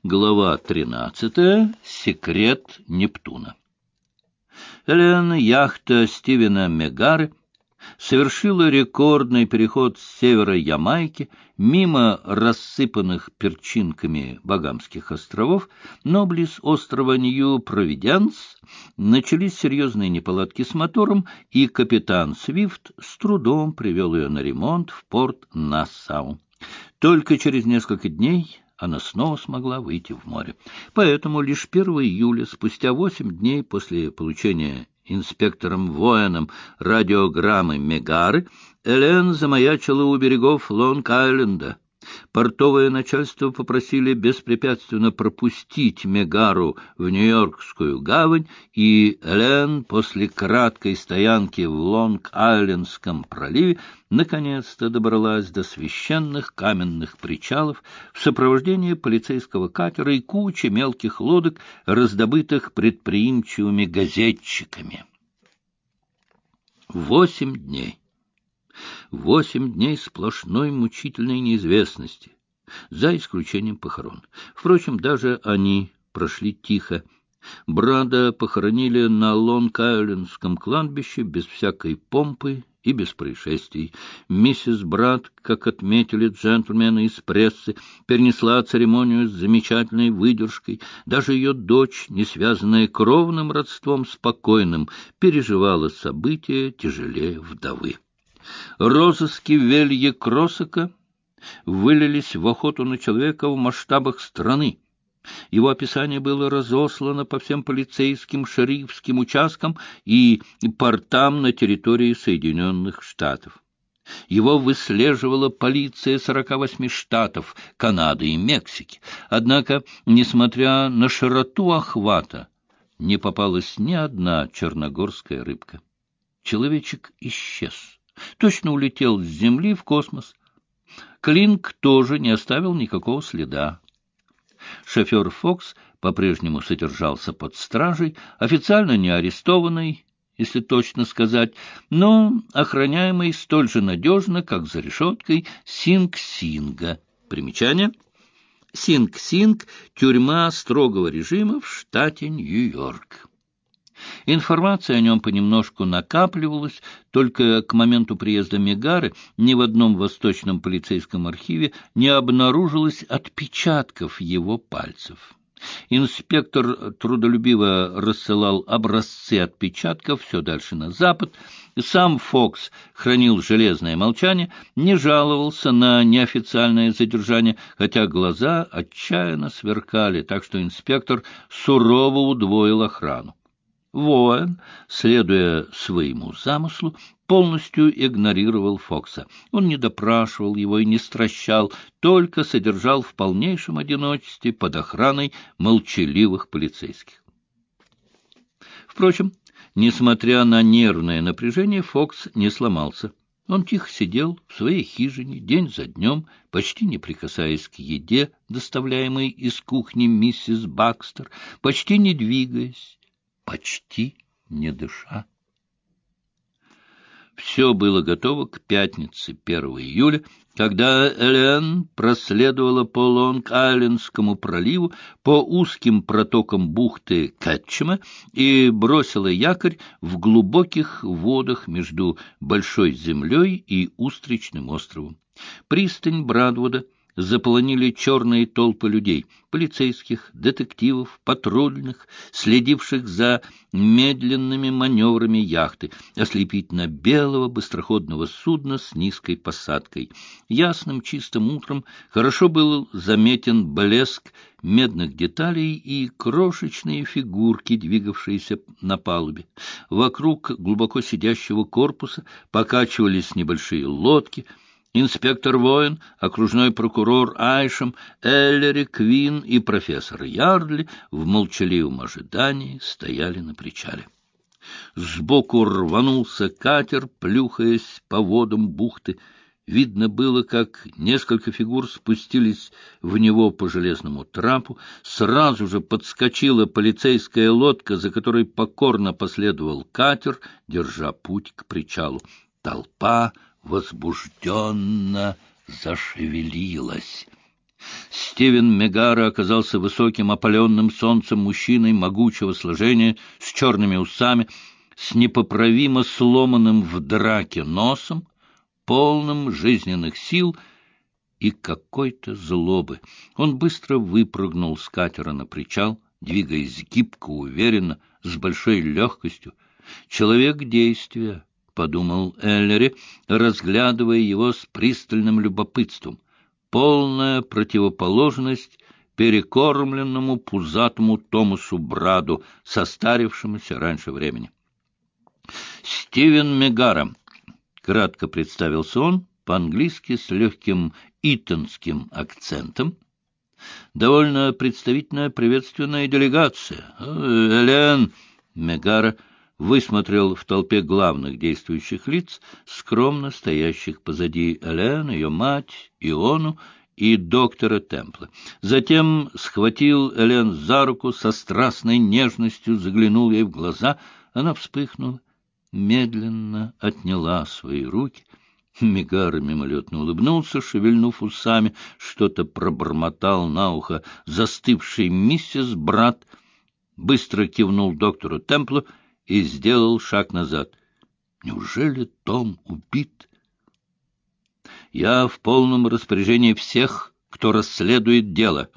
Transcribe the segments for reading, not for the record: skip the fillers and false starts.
Глава 13. Секрет Нептуна. Элен, яхта Стивена Мегары, совершила рекордный переход с севера Ямайки мимо рассыпанных перчинками Багамских островов, но близ острова Нью-Провиденс начались серьезные неполадки с мотором, и капитан Свифт с трудом привел ее на ремонт в порт Нассау. Только через несколько дней она снова смогла выйти в море. Поэтому лишь 1 июля, спустя 8 дней после получения инспектором Воэном радиограммы Мегары, Элен замаячила у берегов Лонг-Айленда. Портовое начальство попросили беспрепятственно пропустить Мегару в Нью-Йоркскую гавань, и Элен после краткой стоянки в Лонг-Айлендском проливе наконец-то добралась до священных каменных причалов в сопровождении полицейского катера и кучи мелких лодок, раздобытых предприимчивыми газетчиками. 8 дней. 8 дней сплошной мучительной неизвестности, за исключением похорон. Впрочем, даже они прошли тихо. Брада похоронили на Лонг-Айлендском кладбище без всякой помпы и без происшествий. Миссис Брад, как отметили джентльмены из прессы, перенесла церемонию с замечательной выдержкой. Даже ее дочь, не связанная кровным родством с покойным, переживала события тяжелее вдовы. Розыски Велье-Кроссака вылились в охоту на человека в масштабах страны. Его описание было разослано по всем полицейским, шерифским участкам и портам на территории Соединенных Штатов. Его выслеживала полиция 48 штатов, Канады и Мексики. Однако, несмотря на широту охвата, не попалась ни одна черногорская рыбка. Человечек исчез. Точно улетел с Земли в космос. Клинк тоже не оставил никакого следа. Шофер Фокс по-прежнему содержался под стражей, официально не арестованный, если точно сказать, но охраняемый столь же надежно, как за решеткой Синг-Синга. Примечание. Синг-Синг — тюрьма строгого режима в штате Нью-Йорк. Информация о нем понемножку накапливалась, только к моменту приезда Мегары ни в одном восточном полицейском архиве не обнаружилось отпечатков его пальцев. Инспектор трудолюбиво рассылал образцы отпечатков все дальше на запад. Сам Фокс хранил железное молчание, не жаловался на неофициальное задержание, хотя глаза отчаянно сверкали, так что инспектор сурово удвоил охрану. Воэн, следуя своему замыслу, полностью игнорировал Фокса. Он не допрашивал его и не стращал, только содержал в полнейшем одиночестве под охраной молчаливых полицейских. Впрочем, несмотря на нервное напряжение, Фокс не сломался. Он тихо сидел в своей хижине день за днем, почти не прикасаясь к еде, доставляемой из кухни миссис Бакстер, почти не двигаясь, почти не дыша. Все было готово к пятнице 1 июля, когда Элен проследовала по Лонг-Айлендскому проливу, по узким протокам бухты Кетчема и бросила якорь в глубоких водах между Большой землей и Устричным островом. Пристань Брадвуда заполонили черные толпы людей, полицейских, детективов, патрульных, следивших за медленными маневрами яхты, ослепительно белого быстроходного судна с низкой посадкой. Ясным чистым утром хорошо был заметен блеск медных деталей и крошечные фигурки, двигавшиеся на палубе. Вокруг глубоко сидящего корпуса покачивались небольшие лодки. Инспектор Воэн, окружной прокурор Айшем, Эллери, Квин и профессор Ярдли в молчаливом ожидании стояли на причале. Сбоку рванулся катер, плюхаясь по водам бухты. Видно было, как несколько фигур спустились в него по железному трапу. Сразу же подскочила полицейская лодка, за которой покорно последовал катер, держа путь к причалу. Толпа возбужденно зашевелилась. Стивен Мегара оказался высоким, опаленным солнцем мужчиной могучего сложения, с черными усами, с непоправимо сломанным в драке носом, полным жизненных сил и какой-то злобы. Он быстро выпрыгнул с катера на причал, двигаясь гибко, уверенно, с большой легкостью. «Человек действия», — подумал Эллери, разглядывая его с пристальным любопытством. Полная противоположность перекормленному пузатому Томасу Браду, состарившемуся раньше времени. «Стивен Мегара», — кратко представился он, по-английски с легким итонским акцентом. «Довольно представительная приветственная делегация. Элен!» Мегара высмотрел в толпе главных действующих лиц, скромно стоящих позади Элен, ее мать, Иону и доктора Темпла. Затем схватил Элен за руку, со страстной нежностью заглянул ей в глаза. Она вспыхнула, медленно отняла свои руки. Мегара мимолетно улыбнулся, шевельнув усами, что-то пробормотал на ухо застывший миссис Брат, быстро кивнул доктору Темплу и сделал шаг назад. «Неужели Том убит?» «Я в полном распоряжении всех, кто расследует дело».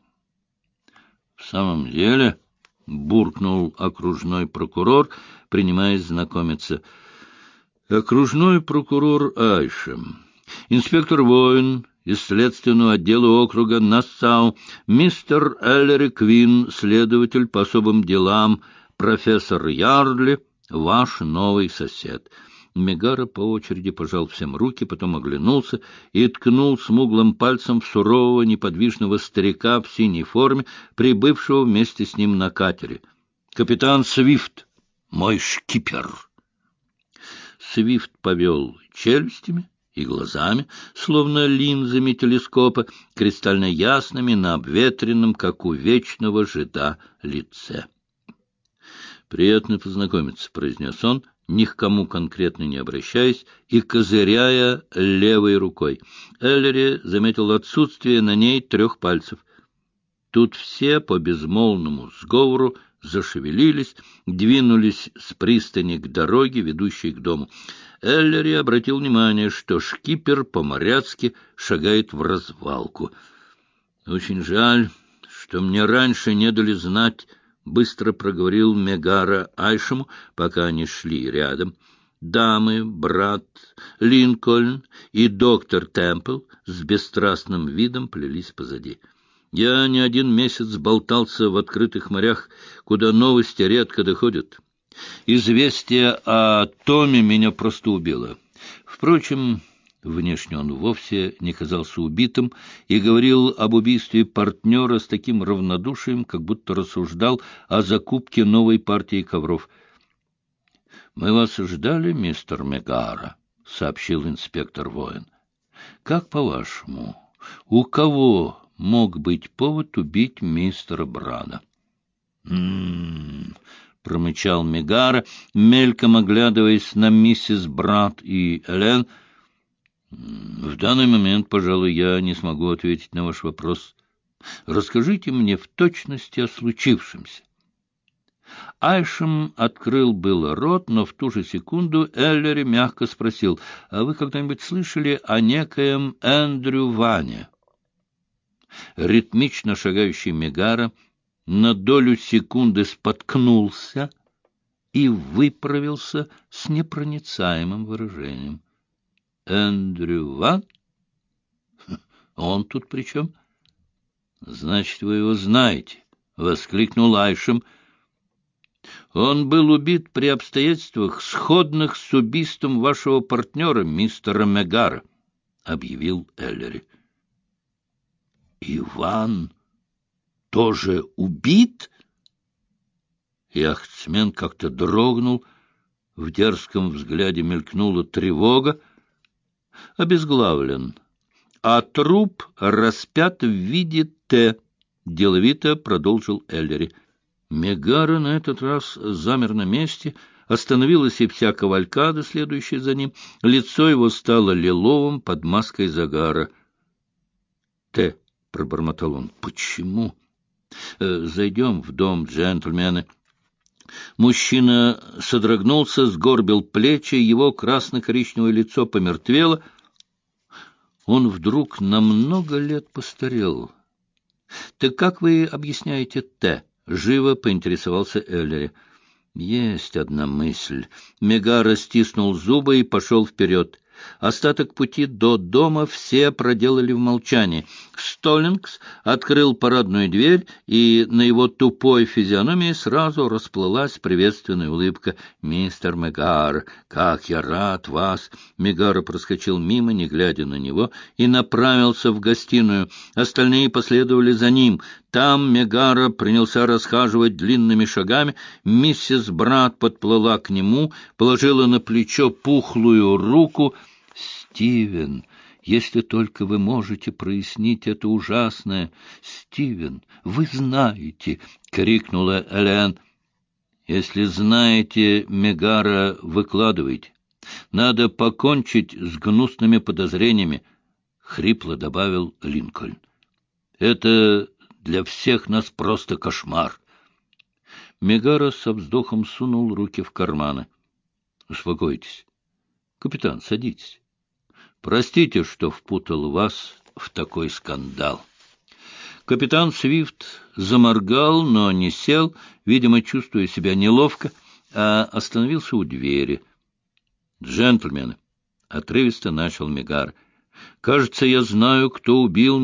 «В самом деле...» — буркнул окружной прокурор, принимаясь знакомиться. «Окружной прокурор Айшем, инспектор Воин из следственного отдела округа Нассау, мистер Эллери Квин, следователь по особым делам, профессор Ярдли, ваш новый сосед». Мегара по очереди пожал всем руки, потом оглянулся и ткнул смуглым пальцем в сурового неподвижного старика в синей форме, прибывшего вместе с ним на катере. «Капитан Свифт, мой шкипер». Свифт повел челюстями и глазами, словно линзами телескопа, кристально ясными на обветренном, как у вечного жида, лице. «Приятно познакомиться», — произнес он, ни к кому конкретно не обращаясь и козыряя левой рукой. Эллери заметил отсутствие на ней 3 пальцев. Тут все по безмолвному сговору зашевелились, двинулись с пристани к дороге, ведущей к дому. Эллери обратил внимание, что шкипер по-моряцки шагает в развалку. «Очень жаль, что мне раньше не дали знать», — быстро проговорил Мегара Айшему, пока они шли рядом. Дамы, брат, Линкольн и доктор Темпл с бесстрастным видом плелись позади. «Я не 1 месяц болтался в открытых морях, куда новости редко доходят. Известие о Томе меня просто убило. Впрочем, внешне он вовсе не казался убитым и говорил об убийстве партнера с таким равнодушием, как будто рассуждал о закупке новой партии ковров. «Мы вас ждали, мистер Мегара», — сообщил инспектор Воин. «Как по-вашему, у кого мог быть повод убить мистера Брана?» Промычал Мегара, мельком оглядываясь на миссис Брат и Элен. «В данный момент, пожалуй, я не смогу ответить на ваш вопрос. Расскажите мне в точности о случившемся». Айшем открыл было рот, но в ту же секунду Эллери мягко спросил: «А вы когда-нибудь слышали о некоем Эндрю Ване?» Ритмично шагающий Мегара на долю секунды споткнулся и выправился с непроницаемым выражением. «Эндрю Ван? Он тут при чем?» «Значит, вы его знаете», — воскликнул Айшем. «Он был убит при обстоятельствах, сходных с убийством вашего партнера, мистера Мегара», — объявил Эллери. «Иван тоже убит?» Яхтсмен как-то дрогнул, в дерзком взгляде мелькнула тревога. «Обезглавлен, а труп распят в виде Т», — деловито продолжил Эллери. Мегара на этот раз замер на месте, остановилась и вся кавалькада, следующая за ним. Лицо его стало лиловым под маской загара. «Т», — пробормотал он. — Почему? Зайдем в дом, джентльмены. Мужчина содрогнулся, сгорбил плечи, его красно-коричневое лицо помертвело. Он вдруг на много лет постарел. — Так как вы объясняете «Т»? — живо поинтересовался Эллери. — Есть одна мысль. Мегара стиснул зубы и пошел вперед. Остаток пути до дома все проделали в молчании. Столлингс открыл парадную дверь, и на его тупой физиономии сразу расплылась приветственная улыбка. «Мистер Мегар, как я рад вас!» Мегара проскочил мимо, не глядя на него, и направился в гостиную. Остальные последовали за ним. Там Мегара принялся расхаживать длинными шагами. Миссис Брат подплыла к нему, положила на плечо пухлую руку. «Стивен, если только вы можете прояснить это ужасное! Стивен, вы знаете!» — крикнула Элен. «Если знаете, Мегара, выкладывайте. Надо покончить с гнусными подозрениями», — хрипло добавил Линкольн. «Это для всех нас просто кошмар». Мегара со вздохом сунул руки в карманы. «Успокойтесь. Капитан, садитесь. Простите, что впутал вас в такой скандал». Капитан Свифт заморгал, но не сел, видимо, чувствуя себя неловко, а остановился у двери. «Джентльмены», — отрывисто начал Мегар, — «кажется, я знаю, кто убил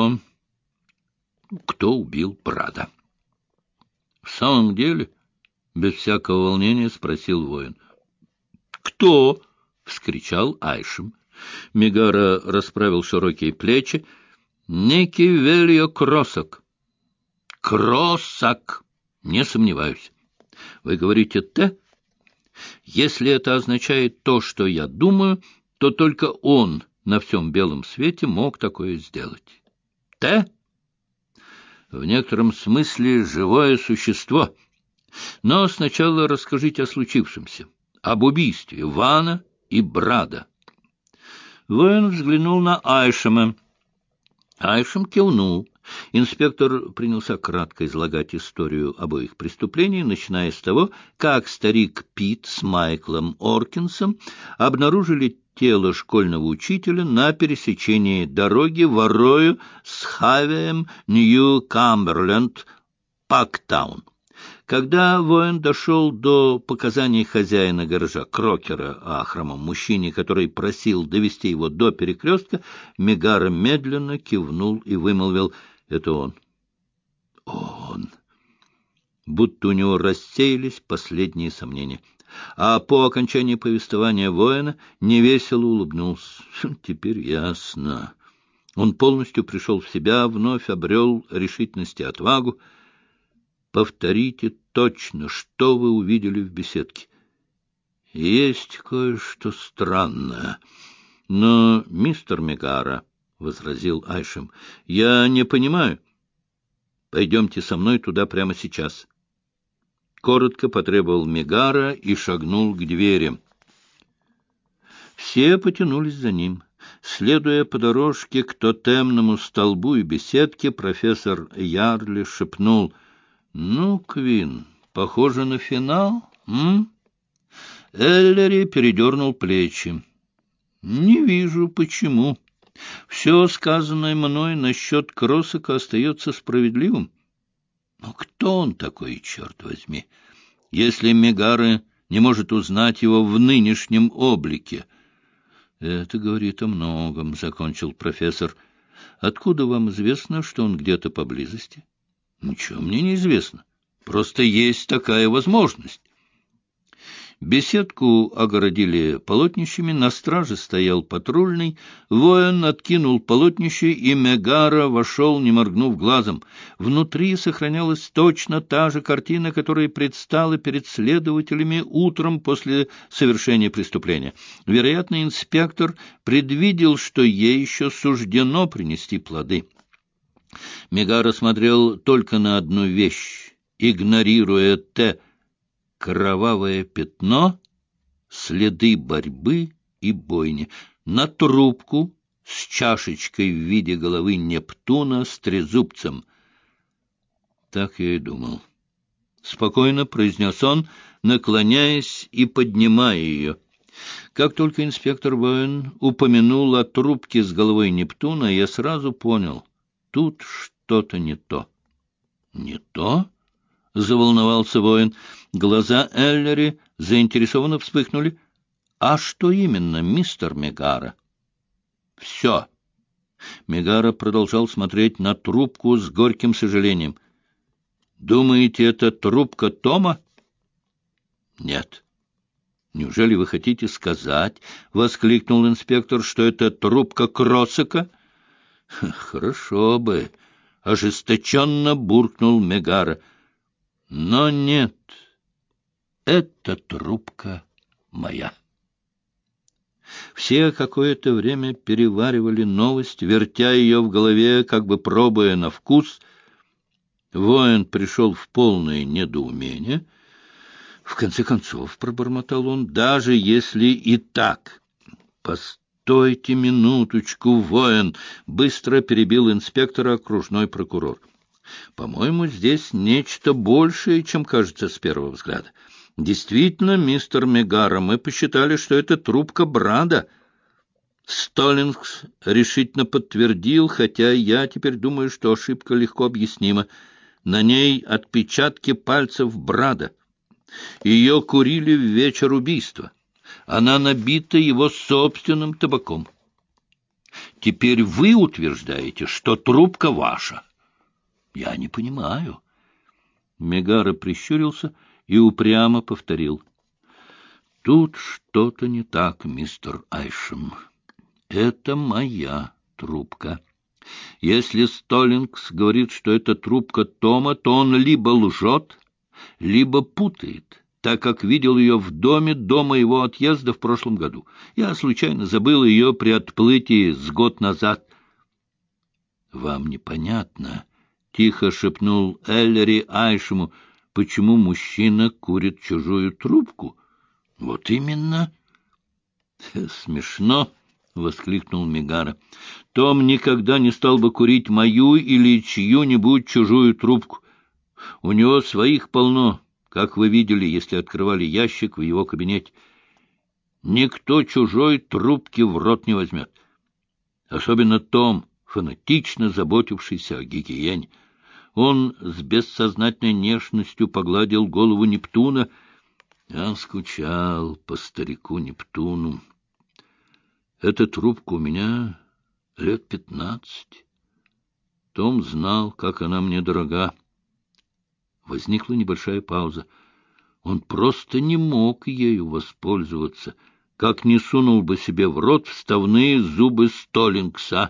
брата». «В самом деле?» — без всякого волнения спросил воин. «Кто?» — вскричал Айшем. Мегара расправил широкие плечи. «Некий Вельо Кросак». «Кросак! Не сомневаюсь. Вы говорите «Т»? Если это означает то, что я думаю, то только он на всем белом свете мог такое сделать. Т? В некотором смысле живое существо. Но сначала расскажите о случившемся, об убийстве Вана и Брада». Воин взглянул на Айшема. Айшем кивнул. Инспектор принялся кратко излагать историю обоих преступлений, начиная с того, как старик Пит с Майклом Оркинсом обнаружили тело школьного учителя на пересечении дороги Ворою с Хавием, Нью-Камберленд, Пактаун. Когда воин дошел до показаний хозяина гаража Крокера о хромом мужчине, который просил довести его до перекрестка, Мегара медленно кивнул и вымолвил: «Это он». «Он». Будто у него рассеялись последние сомнения. А по окончании повествования воина невесело улыбнулся. «Теперь ясно». Он полностью пришел в себя, вновь обрел решительность и отвагу. «Повторите точно, что вы увидели в беседке». «Есть кое-что странное». «Но, мистер Мегара, — возразил Айшем, — я не понимаю. Пойдемте со мной туда прямо сейчас». Коротко потребовал Мегара и шагнул к двери. Все потянулись за ним. Следуя по дорожке к тотемному столбу и беседке, профессор Ярли шепнул: «Ну, Квин, похоже на финал, м?» Эллери передернул плечи. «Не вижу, почему. Все сказанное мной насчет Кросака остается справедливым. Но кто он такой, черт возьми, если Мегара не может узнать его в нынешнем облике?» «Это говорит о многом», — закончил профессор. «Откуда вам известно, что он где-то поблизости?» «Ничего мне не известно. Просто есть такая возможность». Беседку огородили полотнищами, на страже стоял патрульный, воин откинул полотнище, и Мегара вошел, не моргнув глазом. Внутри сохранялась точно та же картина, которая предстала перед следователями утром после совершения преступления. Вероятно, инспектор предвидел, что ей еще суждено принести плоды. Мегара смотрел только на одну вещь, игнорируя «Т». Кровавое пятно, следы борьбы и бойни, на трубку, с чашечкой в виде головы Нептуна с трезубцем. Так я и думал. Спокойно произнес он, наклоняясь и поднимая ее. Как только инспектор Воин упомянул о трубке с головой Нептуна, я сразу понял — тут что-то не то. — Не то? — заволновался Воин. Глаза Эллери заинтересованно вспыхнули. — А что именно, мистер Мегара? — Все. Мегара продолжал смотреть на трубку с горьким сожалением. — Думаете, это трубка Тома? — Нет. — Неужели вы хотите сказать, — воскликнул инспектор, — что это трубка Кроссака? — Хорошо бы, — ожесточенно буркнул Мегара. — Но нет, это трубка моя. Все какое-то время переваривали новость, вертя ее в голове, как бы пробуя на вкус. Воин пришел в полное недоумение. В конце концов, пробормотал он, даже если и так. Постойте минуточку, Воин, быстро перебил инспектора окружной прокурор. По-моему, здесь нечто большее, чем кажется с первого взгляда. Действительно, мистер Мегара, мы посчитали, что это трубка Брада. Столлингс решительно подтвердил, хотя я теперь думаю, что ошибка легко объяснима. На ней отпечатки пальцев Брада. Ее курили в вечер убийства. Она набита его собственным табаком. Теперь вы утверждаете, что трубка ваша. Я не понимаю. Мегара прищурился и упрямо повторил. Тут что-то не так, мистер Айшем. Это моя трубка. Если Столлингс говорит, что это трубка Тома, то он либо лжет, либо путает, так как видел ее в доме до моего отъезда в прошлом году. Я случайно забыл ее при отплытии с год назад. — Вам непонятно, — тихо шепнул Эллери Айшему, — почему мужчина курит чужую трубку? — Вот именно. — Смешно, — воскликнул Мегара. — Том никогда не стал бы курить мою или чью-нибудь чужую трубку. У него своих полно, как вы видели, если открывали ящик в его кабинете. Никто чужой трубки в рот не возьмет. Особенно Том, фанатично заботившийся о гигиене. Он с бессознательной нежностью погладил голову Нептуна. Я скучал по старику Нептуну. Эта трубка у меня лет 15. Том знал, как она мне дорога. Возникла небольшая пауза. Он просто не мог ею воспользоваться, как не сунул бы себе в рот вставные зубы Столлингса.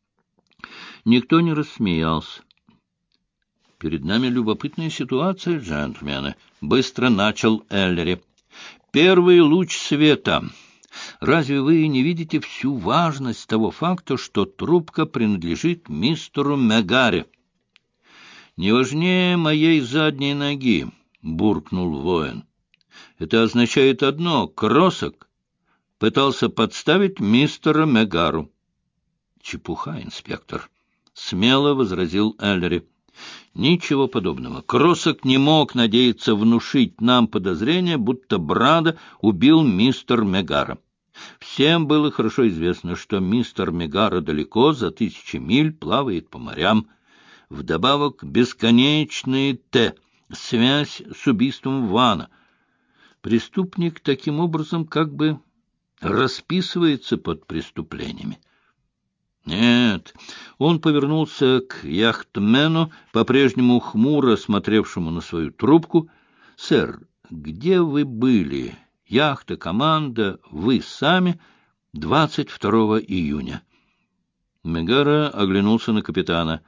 Никто не рассмеялся. «Перед нами любопытная ситуация, джентльмены», — быстро начал Эллери. «Первый луч света. Разве вы не видите всю важность того факта, что трубка принадлежит мистеру Мегаре?» «Не важнее моей задней ноги», — буркнул воин. «Это означает одно — Кроссак пытался подставить мистера Мегару». «Чепуха, инспектор», — смело возразил Эллери. «Ничего подобного. Кроссак не мог надеяться внушить нам подозрение, будто Брада убил мистер Мегара. Всем было хорошо известно, что мистер Мегара далеко, за 1000 миль, плавает по морям. Вдобавок бесконечные связь с убийством Вана. Преступник таким образом как бы расписывается под преступлениями. Нет, он повернулся к яхтмену, по-прежнему хмуро смотревшему на свою трубку. «Сэр, где вы были? Яхта, команда, вы сами 22 июня». Мегара оглянулся на капитана.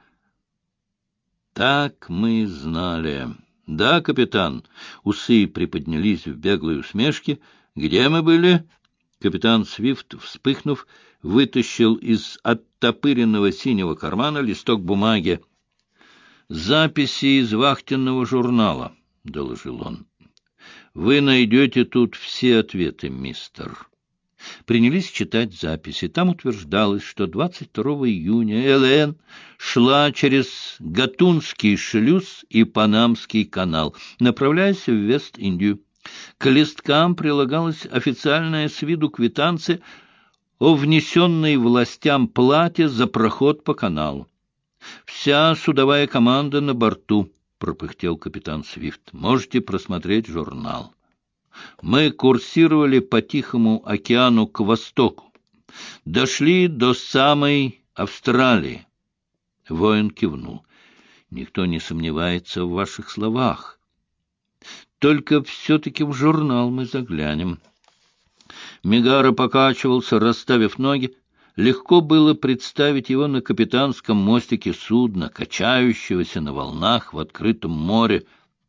«Так мы и знали. Да, капитан?» Усы приподнялись в беглой усмешке. «Где мы были?» Капитан Свифт, вспыхнув, вытащил из оттопыренного синего кармана листок бумаги. «Записи из вахтенного журнала», — доложил он. «Вы найдете тут все ответы, мистер. Принялись читать записи. Там утверждалось, что 22 июня ЛН шла через Гатунский шлюз и Панамский канал, направляясь в Вест-Индию. К листкам прилагалась официальная с виду квитанция о внесенной властям плате за проход по каналу. «Вся судовая команда на борту», — пропыхтел капитан Свифт. «Можете просмотреть журнал. Мы курсировали по Тихому океану к востоку. Дошли до самой Австралии». Воин кивнул. «Никто не сомневается в ваших словах. Только все-таки в журнал мы заглянем». Мегара покачивался, расставив ноги. Легко было представить его на капитанском мостике судна, качающегося на волнах в открытом море.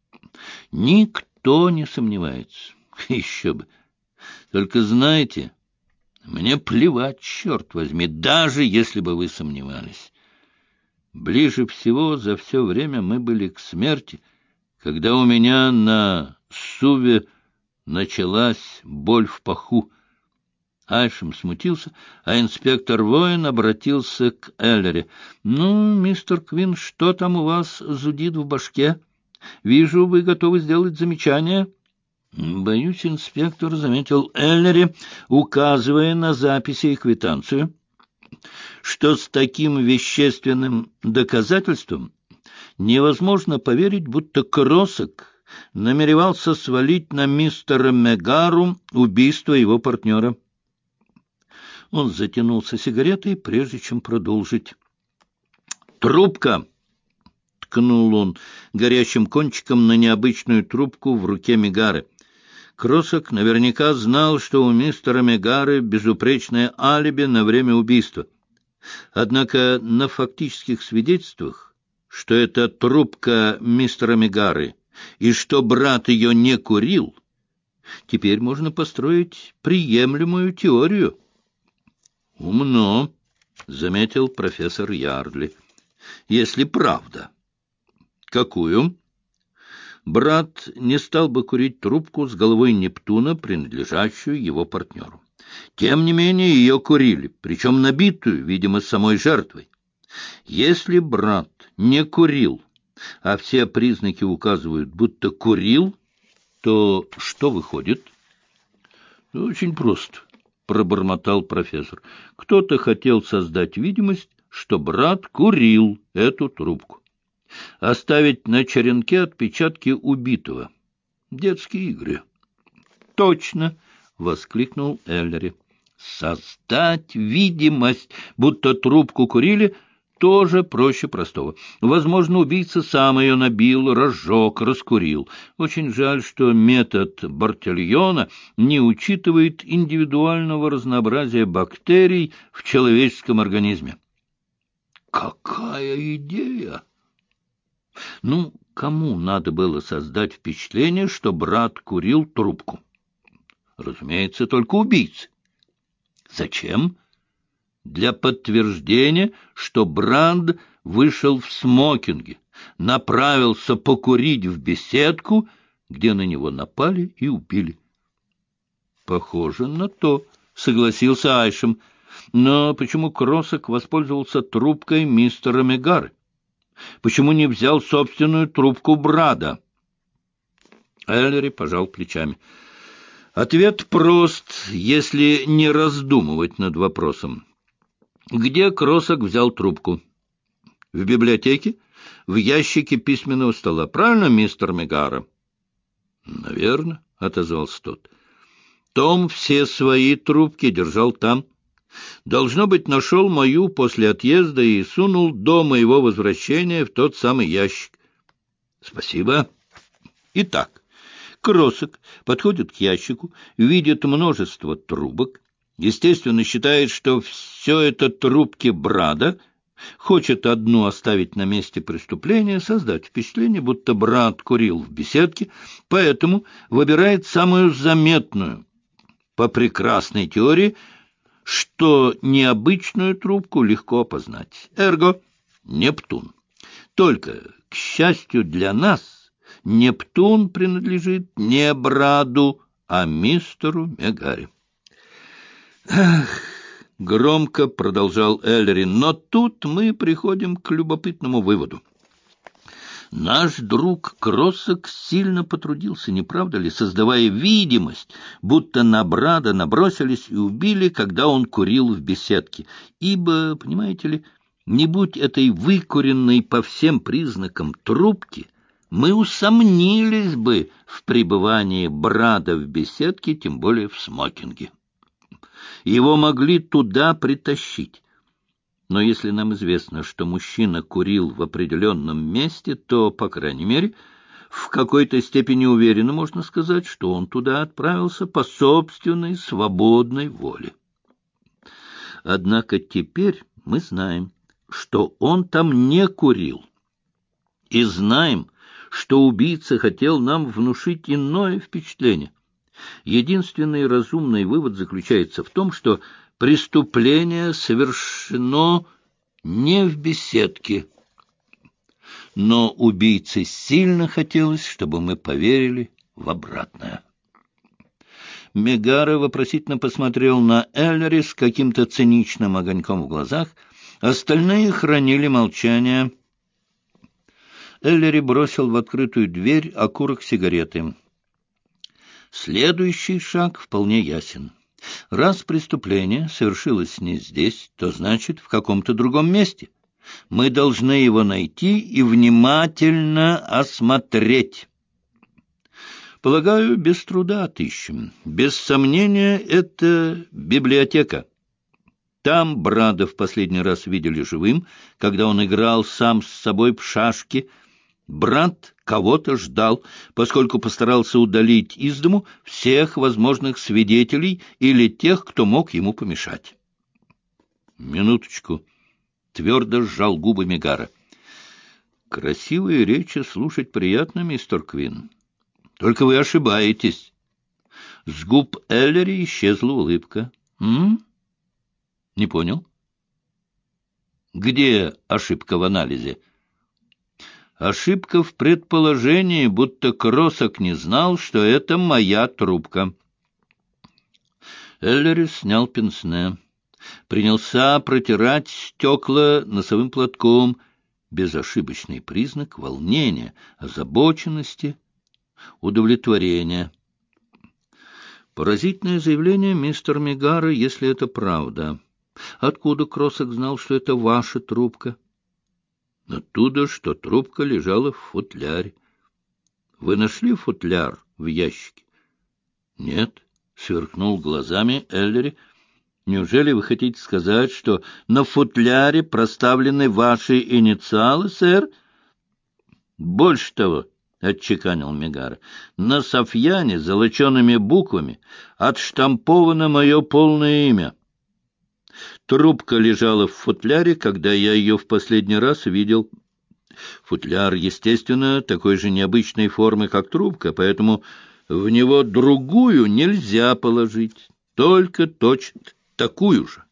Никто не сомневается. Еще бы. Только знаете, мне плевать, черт возьми, даже если бы вы сомневались. Ближе всего за все время мы были к смерти, когда у меня на Суве началась боль в паху. Айшем смутился, а инспектор Воин обратился к Эллери. — Ну, мистер Квин, что там у вас зудит в башке? Вижу, вы готовы сделать замечание. — Боюсь, инспектор, — заметил Эллери, указывая на записи и квитанцию, — что с таким вещественным доказательством невозможно поверить, будто Кросок намеревался свалить на мистера Мегару убийство его партнера. Он затянулся сигаретой, прежде чем продолжить. «Трубка!» — ткнул он горящим кончиком на необычную трубку в руке Мегары. Кросок наверняка знал, что у мистера Мегары безупречное алиби на время убийства. Однако на фактических свидетельствах, что это трубка мистера Мегары и что брат ее не курил, теперь можно построить приемлемую теорию. — Умно, — заметил профессор Ярдли, — если правда. — Какую? Брат не стал бы курить трубку с головой Нептуна, принадлежащую его партнеру. Тем не менее, ее курили, причем набитую, видимо, самой жертвой. Если брат не курил, а все признаки указывают, будто курил, то что выходит? — Очень просто. — пробормотал профессор. — Кто-то хотел создать видимость, что брат курил эту трубку. Оставить на черенке отпечатки убитого. Детские игры. — Точно! — воскликнул Эллери. — Создать видимость, будто трубку курили, тоже проще простого. Возможно, убийца сам ее набил, разжег, раскурил. Очень жаль, что метод Бартильона не учитывает индивидуального разнообразия бактерий в человеческом организме. Какая идея! Ну, кому надо было создать впечатление, что брат курил трубку? Разумеется, только убийце. Зачем? Для подтверждения, что Бранд вышел в смокинге, направился покурить в беседку, где на него напали и убили. — Похоже на то, — согласился Айшем. Но почему Кросок воспользовался трубкой мистера Мегары? Почему не взял собственную трубку Брада? Эллери пожал плечами. Ответ прост, если не раздумывать над вопросом. Где Кросок взял трубку? В библиотеке? В ящике письменного стола. Правильно, мистер Мегара? Наверно, отозвался тот. Том все свои трубки держал там. Должно быть, нашел мою после отъезда и сунул до моего возвращения в тот самый ящик. Спасибо. Итак, Кросок подходит к ящику, видит множество трубок, естественно, считает, что все это трубки Брада, хочет одну оставить на месте преступления, создать впечатление, будто брат курил в беседке, поэтому выбирает самую заметную, по прекрасной теории, что необычную трубку легко опознать. Эрго — Нептун. Только, к счастью для нас, Нептун принадлежит не Браду, а мистеру Мегаре. Ах, громко продолжал Эллери, но тут мы приходим к любопытному выводу. Наш друг Кроссак сильно потрудился, не правда ли, создавая видимость, будто на Брада набросились и убили, когда он курил в беседке. Ибо, понимаете ли, не будь этой выкуренной по всем признакам трубки, мы усомнились бы в пребывании Брада в беседке, тем более в смокинге. Его могли туда притащить. Но если нам известно, что мужчина курил в определенном месте, то, по крайней мере, в какой-то степени уверенно можно сказать, что он туда отправился по собственной свободной воле. Однако теперь мы знаем, что он там не курил, и знаем, что убийца хотел нам внушить иное впечатление. Единственный разумный вывод заключается в том, что преступление совершено не в беседке. Но убийце сильно хотелось, чтобы мы поверили в обратное. Мегара вопросительно посмотрел на Эллери с каким-то циничным огоньком в глазах. Остальные хранили молчание. Эллери бросил в открытую дверь окурок сигареты. Следующий шаг вполне ясен. Раз преступление совершилось не здесь, то значит в каком-то другом месте. Мы должны его найти и внимательно осмотреть. Полагаю, без труда отыщем. Без сомнения, это библиотека. Там Брада в последний раз видели живым, когда он играл сам с собой в шашки. Брат кого-то ждал, поскольку постарался удалить из дому всех возможных свидетелей или тех, кто мог ему помешать. Минуточку. Твердо сжал губы Мегара. Красивые речи слушать приятно, мистер Квин. Только вы ошибаетесь. С губ Эллери исчезла улыбка. Не понял. Где ошибка в анализе? Ошибка в предположении, будто Кроссак не знал, что это моя трубка. Эллери снял пенсне. Принялся протирать стекла носовым платком. Безошибочный признак волнения, озабоченности, удовлетворения. Поразительное заявление, мистер Мегара, если это правда. Откуда Кроссак знал, что это ваша трубка? Оттуда, что трубка лежала в футляре. Вы нашли футляр в ящике? Нет, сверкнул глазами Эллери. Неужели вы хотите сказать, что на футляре проставлены ваши инициалы, сэр? Больше того, отчеканил Мегара, на софьяне золочеными буквами отштамповано мое полное имя. Трубка лежала в футляре, когда я ее в последний раз видел. Футляр, естественно, такой же необычной формы, как трубка, поэтому в него другую нельзя положить, только точно такую же.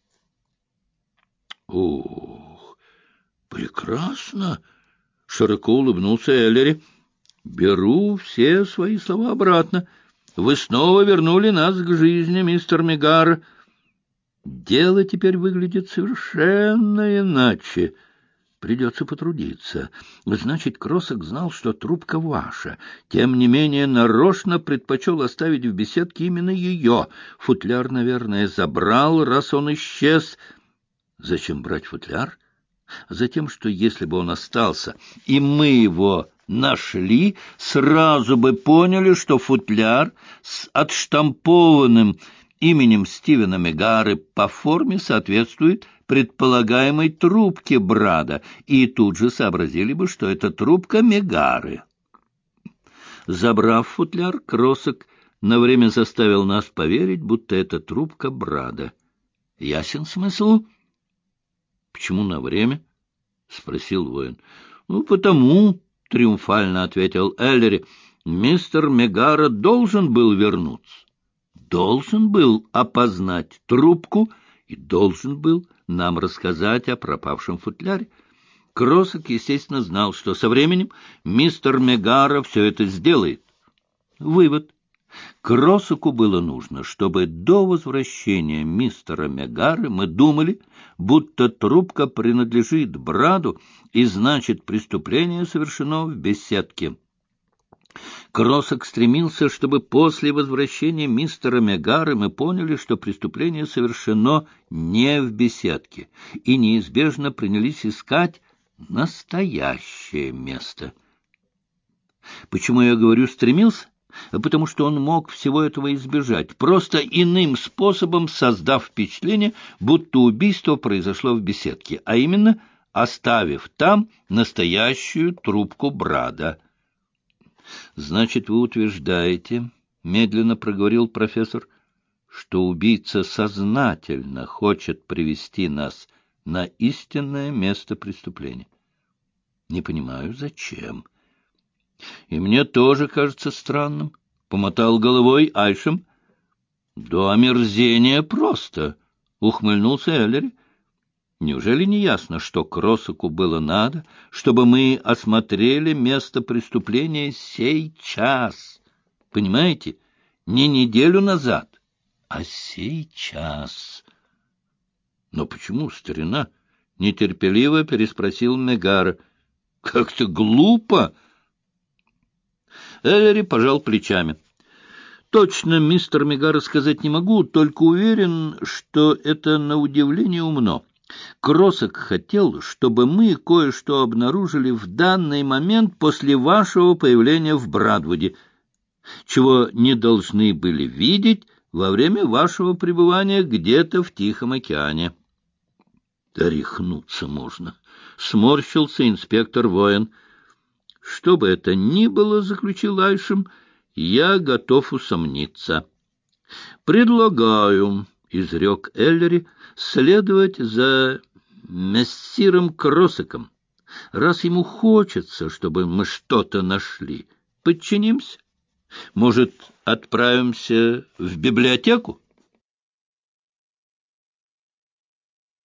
Ох, прекрасно! Широко улыбнулся Эллери. Беру все свои слова обратно. Вы снова вернули нас к жизни, мистер Мегара. Дело теперь выглядит совершенно иначе. Придется потрудиться. Значит, Кроссак знал, что трубка ваша. Тем не менее, нарочно предпочел оставить в беседке именно ее. Футляр, наверное, забрал, раз он исчез. Зачем брать футляр? Затем, что если бы он остался, и мы его нашли, сразу бы поняли, что футляр с отштампованным именем Стивена Мегары по форме соответствует предполагаемой трубке Брада, и тут же сообразили бы, что это трубка Мегары. Забрав футляр, Кроссак на время заставил нас поверить, будто это трубка Брада. Ясен смысл? — Почему на время? — спросил воин. — Потому, — триумфально ответил Эллери, — мистер Мегара должен был вернуться. Должен был опознать трубку и должен был нам рассказать о пропавшем футляре. Кроссак, естественно, знал, что со временем мистер Мегара все это сделает. Вывод. Кросаку было нужно, чтобы до возвращения мистера Мегары мы думали, будто трубка принадлежит Браду, и значит, преступление совершено в беседке. Кросак стремился, чтобы после возвращения мистера Мегары мы поняли, что преступление совершено не в беседке, и неизбежно принялись искать настоящее место. Почему я говорю «стремился»? Потому что он мог всего этого избежать, просто иным способом создав впечатление, будто убийство произошло в беседке, а именно оставив там настоящую трубку Брада. — Значит, вы утверждаете, — медленно проговорил профессор, — что убийца сознательно хочет привести нас на истинное место преступления. Не понимаю, зачем. — И мне тоже кажется странным, — помотал головой Айшем. — До омерзения просто, — ухмыльнулся Эллери. Неужели не ясно, что Кросаку было надо, чтобы мы осмотрели место преступления сейчас? Понимаете? Не неделю назад, а сейчас. Но почему, старина? Нетерпеливо переспросил Мегара. Как-то глупо. Эллери пожал плечами. Точно, мистер Мегара, сказать не могу, только уверен, что это на удивление умно. Кросак хотел, чтобы мы кое-что обнаружили в данный момент после вашего появления в Брадвуде, чего не должны были видеть во время вашего пребывания где-то в Тихом океане. — Да рехнуться можно! — сморщился инспектор Воин. — Что бы это ни было, — заключил Айшем, — я готов усомниться. — Предлагаю, — изрек Эллери, — следовать за мессиром Кросаком. Раз ему хочется, чтобы мы что-то нашли, подчинимся. Может, отправимся в библиотеку?